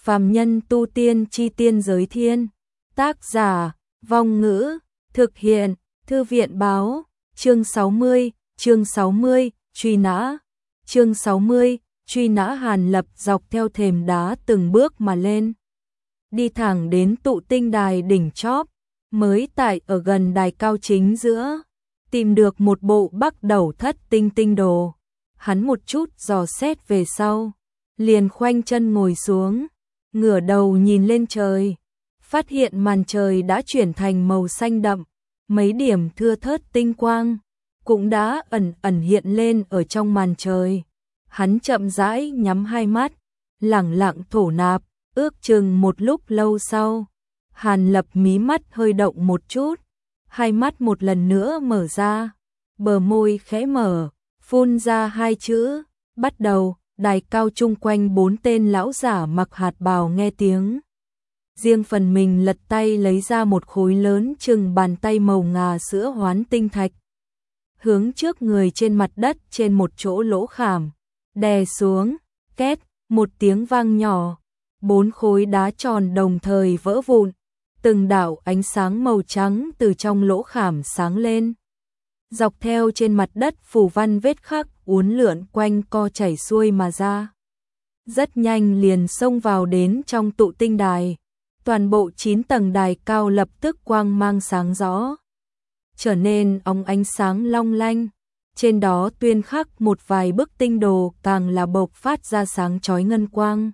Phàm nhân tu tiên chi tiên giới thiên. Tác giả, Vong Ngữ, thực hiện, Thư viện báo, chương 60, truy nã. Chương 60, truy nã. Hàn Lập dọc theo thềm đá từng bước mà lên. Đi thẳng đến tụ tinh đài đỉnh chóp, mới tại ở gần đài cao chính giữa, tìm được một bộ Bắc Đầu Thất Tinh tinh đồ. Hắn một chút dò xét về sau, liền khoanh chân ngồi xuống, ngửa đầu nhìn lên trời, phát hiện màn trời đã chuyển thành màu xanh đậm, mấy điểm thưa thớt tinh quang cũng đã ẩn ẩn hiện lên ở trong màn trời. Hắn chậm rãi nhắm hai mắt, lẳng lặng thổ nạp, ước chừng một lúc lâu sau, Hàn Lập mí mắt hơi động một chút, hai mắt một lần nữa mở ra, bờ môi khẽ mở, phun ra hai chữ, bắt đầu. Đài cao chung quanh bốn tên lão giả mặc hạt bào nghe tiếng. Riêng phần mình lật tay lấy ra một khối lớn chừng bàn tay màu ngà sữa hoán tinh thạch. Hướng trước người trên mặt đất trên một chỗ lỗ khảm, đè xuống, két, một tiếng vang nhỏ. Bốn khối đá tròn đồng thời vỡ vụn, từng đạo ánh sáng màu trắng từ trong lỗ khảm sáng lên. Dọc theo trên mặt đất phù văn vết khắc uốn lượn quanh co chảy xuôi mà ra. Rất nhanh liền xông vào đến trong tụ tinh đài. Toàn bộ 9 tầng đài cao lập tức quang mang sáng rõ, trở nên óng ánh sáng long lanh. Trên đó tuyên khắc một vài bức tinh đồ càng là bộc phát ra sáng chói ngân quang.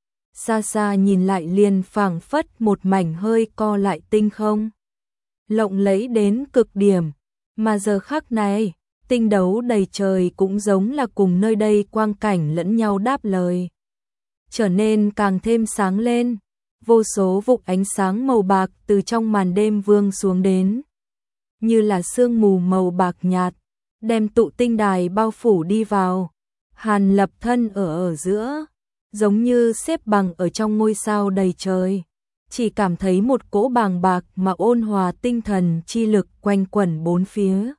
Xa xa nhìn lại liền phảng phất một mảnh hơi co lại tinh không. Lộng lẫy đến cực điểm. Mà giờ khắc này, tinh đấu đầy trời cũng giống là cùng nơi đây quang cảnh lẫn nhau đáp lời. Trở nên càng thêm sáng lên, vô số vụn ánh sáng màu bạc từ trong màn đêm vương xuống đến. Như là sương mù màu bạc nhạt, đem tụ tinh đài bao phủ đi vào. Hàn Lập thân ở giữa, giống như xếp bằng ở trong ngôi sao đầy trời. Chỉ cảm thấy một cỗ bàng bạc mà ôn hòa tinh thần chi lực quanh quẩn bốn phía.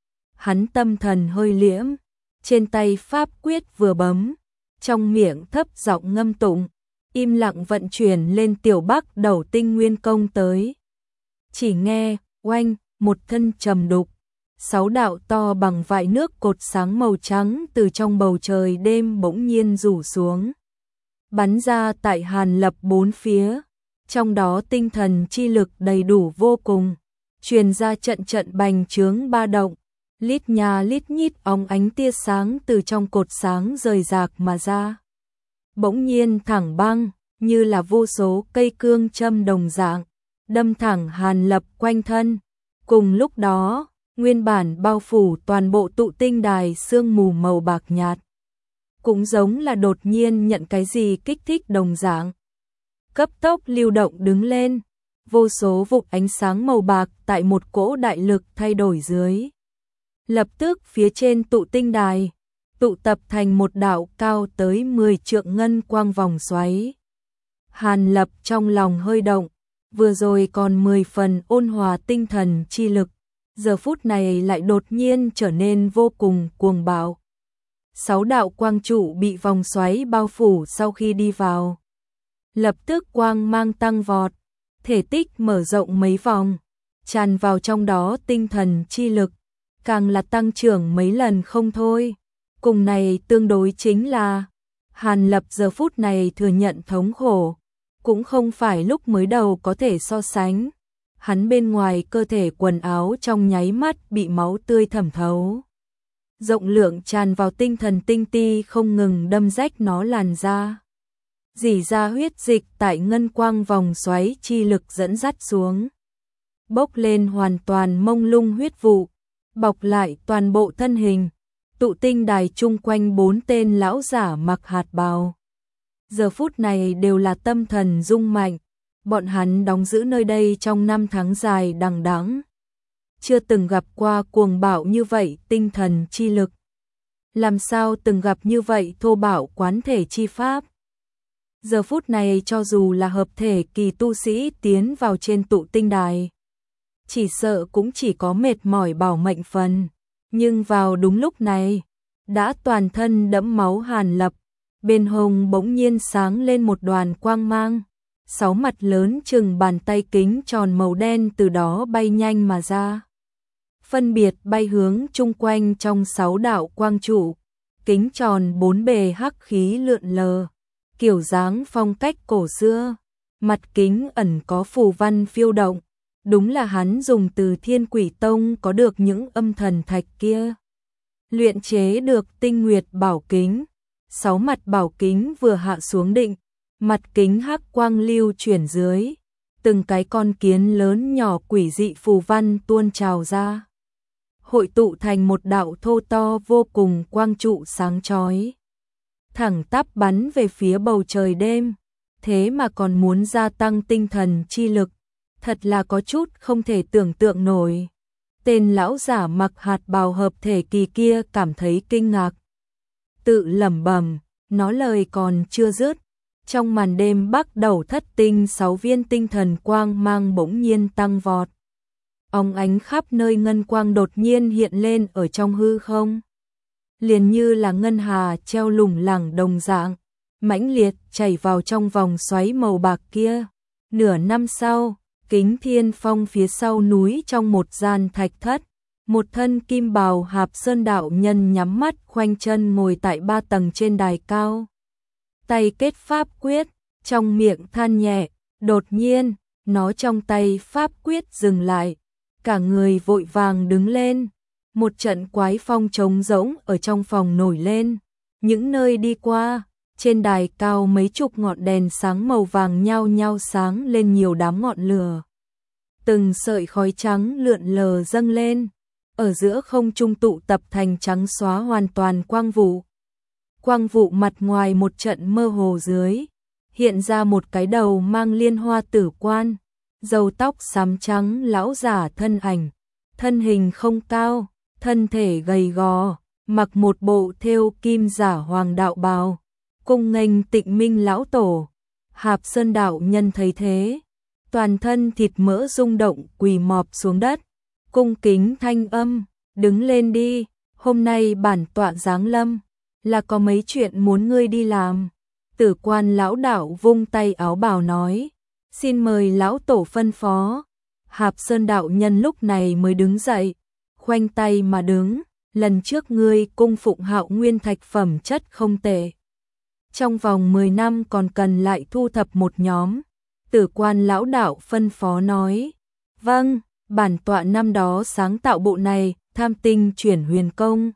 Hắn tâm thần hơi liễm, trên tay pháp quyết vừa bấm, trong miệng thấp giọng ngâm tụng, im lặng vận chuyển lên tiểu Bắc Đầu Tinh nguyên công tới. Chỉ nghe, oanh, một thân trầm đục, 6 đạo to bằng vại nước cột sáng màu trắng từ trong bầu trời đêm bỗng nhiên rủ xuống, bắn ra tại Hàn Lập bốn phía. Trong đó tinh thần chi lực đầy đủ vô cùng, truyền ra trận trận bành trướng ba động, lít nha lít nhít óng ánh tia sáng từ trong cột sáng rời rạc mà ra. Bỗng nhiên thẳng băng, như là vô số cây cương châm đồng dạng, đâm thẳng Hàn Lập quanh thân. Cùng lúc đó, nguyên bản bao phủ toàn bộ tụ tinh đài sương mù màu bạc nhạt, cũng giống là đột nhiên nhận cái gì kích thích đồng dạng, cấp tốc lưu động đứng lên, vô số vụn ánh sáng màu bạc tại một cỗ đại lực thay đổi dưới. Lập tức phía trên tụ tinh đài, tụ tập thành một đạo cao tới 10 trượng ngân quang vòng xoáy. Hàn Lập trong lòng hơi động, vừa rồi còn 10 phần ôn hòa tinh thần chi lực, giờ phút này lại đột nhiên trở nên vô cùng cuồng bạo. 6 đạo quang trụ bị vòng xoáy bao phủ sau khi đi vào, lập tức quang mang tăng vọt, thể tích mở rộng mấy vòng, tràn vào trong đó tinh thần chi lực, càng là tăng trưởng mấy lần không thôi. Cùng này tương đối chính là, Hàn Lập giờ phút này thừa nhận thống khổ, cũng không phải lúc mới đầu có thể so sánh. Hắn bên ngoài cơ thể quần áo trong nháy mắt bị máu tươi thẩm thấu. Rộng lượng tràn vào tinh thần tinh ti không ngừng đâm rách nó làn da. Dỉ ra huyết dịch tại ngân quang vòng xoáy chi lực dẫn dắt xuống. Bốc lên hoàn toàn mông lung huyết vụ, bọc lại toàn bộ thân hình. Tụ tinh đài chung quanh 4 tên lão giả mặc hạt bào. Giờ phút này đều là tâm thần rung mạnh, bọn hắn đóng giữ nơi đây trong 5 tháng dài đằng đẵng, chưa từng gặp qua cuồng bạo như vậy tinh thần chi lực. Làm sao từng gặp như vậy thô bạo quán thể chi pháp. Giờ phút này cho dù là hợp thể kỳ tu sĩ tiến vào trên tụ tinh đài, chỉ sợ cũng chỉ có mệt mỏi bảo mệnh phần. Nhưng vào đúng lúc này, đã toàn thân đẫm máu Hàn Lập, bên hông bỗng nhiên sáng lên một đoàn quang mang. 6 mặt lớn chừng bàn tay kính tròn màu đen từ đó bay nhanh mà ra. Phân biệt bay hướng chung quanh trong 6 đạo quang trụ, kính tròn 4 bề hắc khí lượn lờ, kiểu dáng phong cách cổ xưa, mặt kính ẩn có phù văn phiêu động, đúng là hắn dùng từ Thiên Quỷ Tông có được những âm thần thạch kia. Luyện chế được Tinh Nguyệt bảo kính, 6 mặt bảo kính vừa hạ xuống định, mặt kính hắc quang lưu chuyển dưới, từng cái con kiến lớn nhỏ quỷ dị phù văn tuôn trào ra, hội tụ thành một đạo thô to vô cùng quang trụ sáng chói, thẳng tắp bắn về phía bầu trời đêm, thế mà còn muốn gia tăng tinh thần chi lực, thật là có chút không thể tưởng tượng nổi. Tên lão giả mặc hạt bào hợp thể kỳ kia cảm thấy kinh ngạc, tự lẩm bẩm, nó lời còn chưa dứt, trong màn đêm bắt đầu thất tinh 6 viên tinh thần quang mang bỗng nhiên tăng vọt. Óng ánh khắp nơi ngân quang đột nhiên hiện lên ở trong hư không, liền như là ngân hà treo lủng lẳng đồng dạng, mãnh liệt chảy vào trong vòng xoáy màu bạc kia. Nửa năm sau, Kính Thiên Phong phía sau núi trong một gian thạch thất, một thân kim bào Hạp Sơn đạo nhân nhắm mắt khoanh chân ngồi tại 3 tầng trên đài cao. Tay kết pháp quyết, trong miệng than nhẹ, đột nhiên, nó trong tay pháp quyết dừng lại, cả người vội vàng đứng lên. Một trận quái phong trống rỗng ở trong phòng nổi lên, những nơi đi qua, trên đài cao mấy chục ngọn đèn sáng màu vàng nhao nhao sáng lên nhiều đám ngọn lửa. Từng sợi khói trắng lượn lờ dâng lên, ở giữa không trung tụ tập thành trắng xóa hoàn toàn quang vụ. Quang vụ mặt ngoài một trận mơ hồ dưới, hiện ra một cái đầu mang liên hoa tử quan, râu tóc xám trắng lão giả thân ảnh, thân hình không cao, thân thể gầy gò, mặc một bộ thêu kim giả hoàng đạo bào, cung nghênh Tịnh Minh lão tổ. Hạp Sơn đạo nhân thấy thế, toàn thân thịt mỡ rung động quỳ mọp xuống đất, cung kính thanh âm, đứng lên đi, hôm nay bản tọa giáng lâm, là có mấy chuyện muốn ngươi đi làm. Tử Quan lão đạo vung tay áo bào nói, xin mời lão tổ phân phó. Hạp Sơn đạo nhân lúc này mới đứng dậy, khoanh tay mà đứng, lần trước ngươi cung phụng Hạo Nguyên thạch phẩm chất không tệ, trong vòng 10 năm còn cần lại thu thập một nhóm. Tử Quan lão đạo phân phó nói, vâng, bản tọa năm đó sáng tạo bộ này, Tham Tinh Chuyển Huyền Công.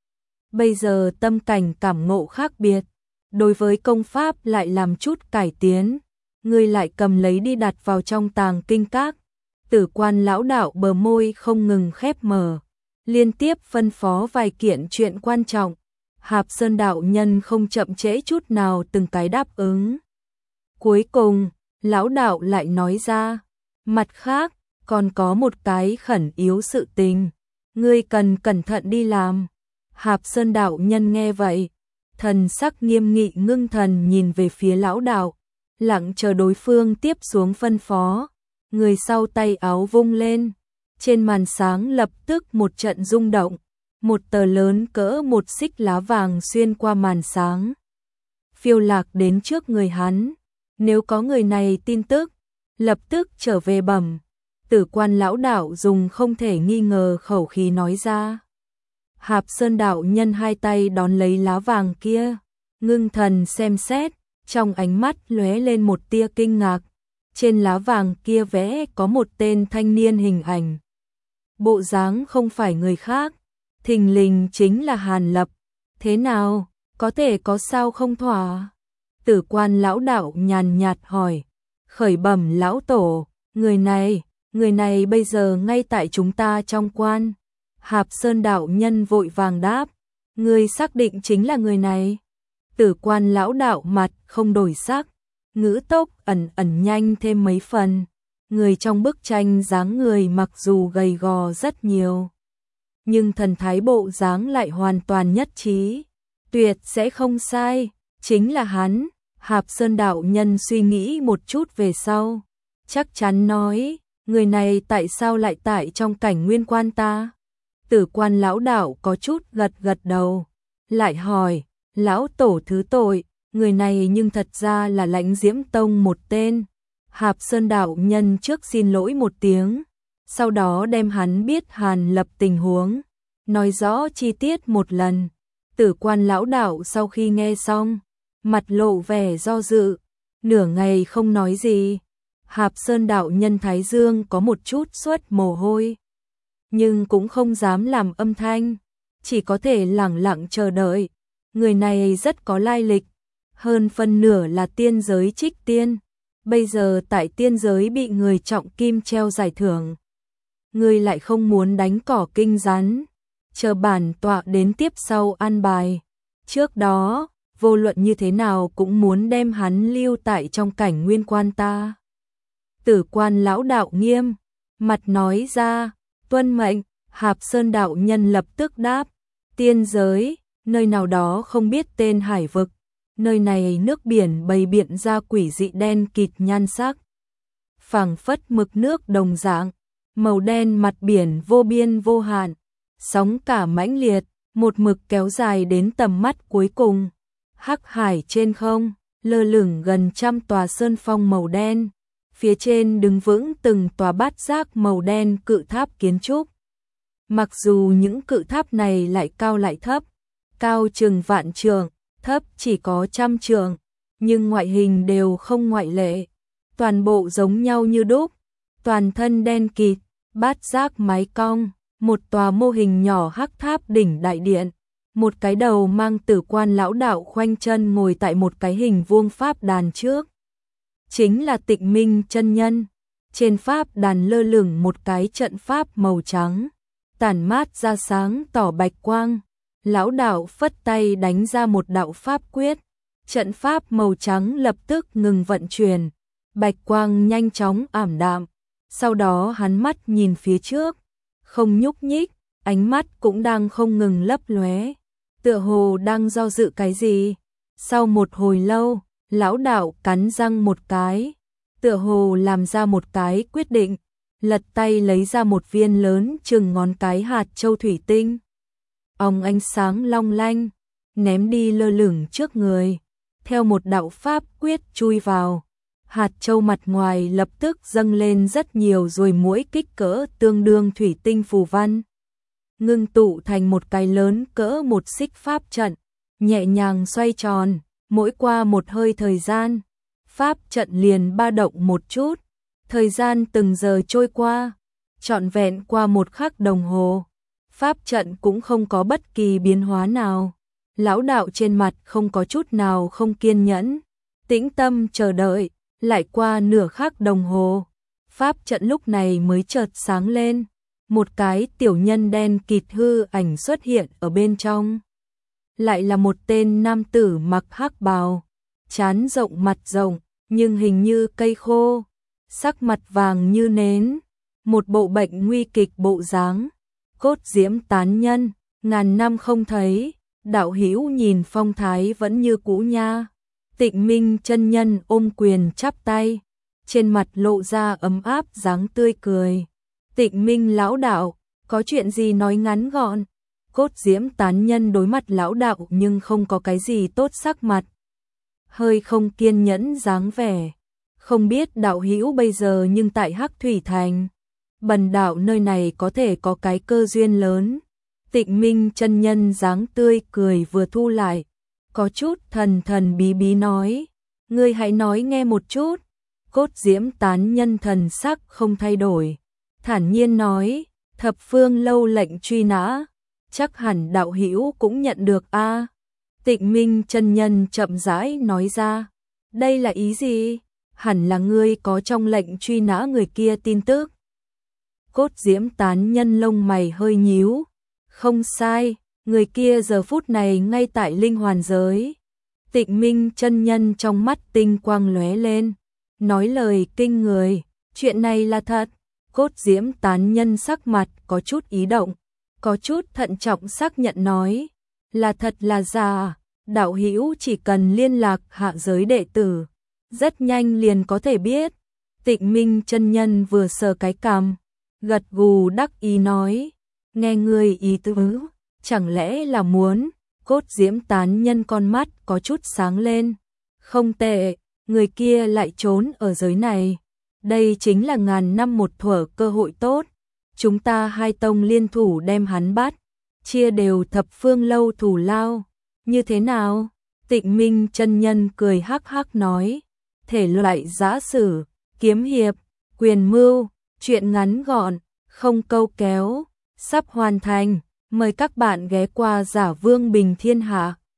Bây giờ tâm cảnh cảm ngộ khác biệt, đối với công pháp lại làm chút cải tiến, ngươi lại cầm lấy đi đặt vào trong tàng kinh các. Tử Quan lão đạo bờ môi không ngừng khép mở, liên tiếp phân phó vài kiện chuyện quan trọng. Hạp Sơn đạo nhân không chậm trễ chút nào từng cái đáp ứng. Cuối cùng, lão đạo lại nói ra, mặt khác, còn có một cái khẩn yếu sự tình, ngươi cần cẩn thận đi làm. Hạp Sơn đạo nhân nghe vậy, thần sắc nghiêm nghị ngưng thần nhìn về phía lão đạo, lặng chờ đối phương tiếp xuống phân phó. Người sau tay áo vung lên, trên màn sáng lập tức một trận rung động, một tờ lớn cỡ một xích lá vàng xuyên qua màn sáng, phiêu lạc đến trước người hắn. Nếu có người này tin tức, lập tức trở về bẩm. Tử Quan lão đạo dùng không thể nghi ngờ khẩu khí nói ra. Hạp Sơn đạo nhân hai tay đón lấy lá vàng kia, ngưng thần xem xét, trong ánh mắt lóe lên một tia kinh ngạc. Trên lá vàng kia vẽ có một tên thanh niên hình ảnh, bộ dáng không phải người khác, thình lình chính là Hàn Lập. Thế nào, có thể có sao không thỏa? Tử Quan lão đạo nhàn nhạt hỏi. Khởi bẩm lão tổ, người này bây giờ ngay tại chúng ta trong quan. Hạp Sơn đạo nhân vội vàng đáp, ngươi xác định chính là người này? Tử Quan lão đạo mặt không đổi sắc, ngữ tốc ẩn nhanh thêm mấy phần. Người trong bức tranh dáng người mặc dù gầy gò rất nhiều, nhưng thần thái bộ dáng lại hoàn toàn nhất trí, tuyệt sẽ không sai, chính là hắn. Hạp Sơn đạo nhân suy nghĩ một chút về sau, chắc chắn nói, người này tại sao lại tại trong cảnh nguyên quan ta? Tử Quan lão đạo có chút gật đầu, lại hỏi, lão tổ thứ tội, người này nhưng thật ra là Lãnh Diễm Tông một tên. Hạp Sơn đạo nhân trước xin lỗi một tiếng, sau đó đem hắn biết Hàn Lập tình huống, nói rõ chi tiết một lần. Tử Quan lão đạo sau khi nghe xong, mặt lộ vẻ do dự, nửa ngày không nói gì. Hạp Sơn đạo nhân thái dương có một chút xuất mồ hôi, nhưng cũng không dám làm âm thanh, chỉ có thể lẳng lặng chờ đợi. Người này rất có lai lịch, hơn phân nửa là tiên giới trích tiên, bây giờ tại tiên giới bị người trọng kim treo giải thưởng. Người lại không muốn đánh cỏ kinh rắn, chờ bản tọa đến tiếp sau an bài. Trước đó, vô luận như thế nào cũng muốn đem hắn lưu tại trong cảnh nguyên quan ta. Tử Quan lão đạo nghiêm mặt nói ra, tuân mệnh. Hạp Sơn đạo nhân lập tức đáp, tiên giới, nơi nào đó không biết tên hải vực, nơi này nước biển bày biện ra quỷ dị đen kịt nhan sắc, phảng phất mực nước đồng dạng, màu đen mặt biển vô biên vô hạn, sóng cả mãnh liệt, một mực kéo dài đến tầm mắt cuối cùng. Hắc hải trên không, lơ lửng gần trăm tòa sơn phong màu đen, phía trên đứng vững từng tòa bát giác màu đen cự tháp kiến trúc. Mặc dù những cự tháp này lại cao lại thấp, cao chừng vạn trượng, thấp chỉ có trăm trượng, nhưng ngoại hình đều không ngoại lệ, toàn bộ giống nhau như đúc, toàn thân đen kịt, bát giác mái cong, một tòa mô hình nhỏ hắc tháp đỉnh đại điện, một cái đầu mang Tử Quan lão đạo khoanh chân ngồi tại một cái hình vuông pháp đàn trước. Chính là Tịnh Minh chân nhân, trên pháp đàn lơ lửng một cái trận pháp màu trắng, tản mát ra sáng tỏ bạch quang. Lão đạo phất tay đánh ra một đạo pháp quyết, trận pháp màu trắng lập tức ngừng vận chuyển, bạch quang nhanh chóng ảm đạm. Sau đó hắn mắt nhìn phía trước, không nhúc nhích, ánh mắt cũng đang không ngừng lấp lóe, tựa hồ đang do dự cái gì. Sau một hồi lâu, lão đạo cắn răng một cái, tựa hồ làm ra một cái quyết định, lật tay lấy ra một viên lớn chừng ngón cái hạt châu thủy tinh. Ong ánh sáng long lanh, ném đi lơ lửng trước người, theo một đạo pháp quyết chui vào. Hạt châu mặt ngoài lập tức dâng lên rất nhiều ruồi muỗi kích cỡ tương đương thủy tinh phù văn, ngưng tụ thành một cái lớn cỡ một xích pháp trận, nhẹ nhàng xoay tròn, mỗi qua một hơi thời gian, pháp trận liền ba động một chút. Thời gian từng giờ trôi qua, trọn vẹn qua một khắc đồng hồ, pháp trận cũng không có bất kỳ biến hóa nào. Lão đạo trên mặt không có chút nào không kiên nhẫn, tĩnh tâm chờ đợi. Lại qua nửa khắc đồng hồ, pháp trận lúc này mới chợt sáng lên, một cái tiểu nhân đen kịt hư ảnh xuất hiện ở bên trong. Lại là một tên nam tử mặc hắc bào, trán rộng mặt rộng, nhưng hình như cây khô, sắc mặt vàng như nến, một bộ bệnh nguy kịch bộ dáng. Cốt Diễm tán nhân, ngàn năm không thấy, đạo hữu nhìn phong thái vẫn như cũ nha. Tịnh Minh chân nhân ôm quyền chắp tay, trên mặt lộ ra ấm áp dáng tươi cười. Tịnh Minh lão đạo, có chuyện gì nói ngắn gọn. Cốt Diễm tán nhân đối mặt lão đạo nhưng không có cái gì tốt sắc mặt, hơi không kiên nhẫn dáng vẻ. Không biết đạo hữu bây giờ nhưng tại Hắc Thủy Thành, bần đạo nơi này có thể có cái cơ duyên lớn. Tịnh Minh chân nhân dáng tươi cười vừa thu lại, có chút thần thần bí bí nói, ngươi hãy nói nghe một chút. Cốt Diễm tán nhân thần sắc không thay đổi, thản nhiên nói, thập phương lâu lệnh truy nã, chắc hẳn đạo hữu cũng nhận được a. Tịnh Minh chân nhân chậm rãi nói ra, đây là ý gì? Hẳn là ngươi có trong lệnh truy nã người kia tin tức. Cốt Diễm tán nhân lông mày hơi nhíu, không sai, người kia giờ phút này ngay tại linh hoàn giới. Tịnh Minh chân nhân trong mắt tinh quang lóe lên, nói lời kinh người, chuyện này là thật. Cốt Diễm tán nhân sắc mặt có chút ý động, có chút thận trọng xác nhận nói, là thật là giả, đạo hữu chỉ cần liên lạc hạ giới đệ tử, rất nhanh liền có thể biết. Tịnh Minh chân nhân vừa sờ cái cằm, gật gù đắc ý nói, nghe người ý tứ, chẳng lẽ là muốn. Cốt Diễm tán nhân con mắt có chút sáng lên, Không tệ, người kia lại trốn ở giới này. Đây chính là ngàn năm một thuở cơ hội tốt. Chúng ta hai tông liên thủ đem hắn bắt, chia đều thập phương lâu thủ lao. Như thế nào? Tịnh Minh chân nhân cười hắc hắc nói. Thể loại giã sử, kiếm hiệp, quyền mưu, chuyện ngắn gọn, không câu kéo, sắp hoàn thành. Mời các bạn ghé qua Giả Vương Bình Thiên Hạ.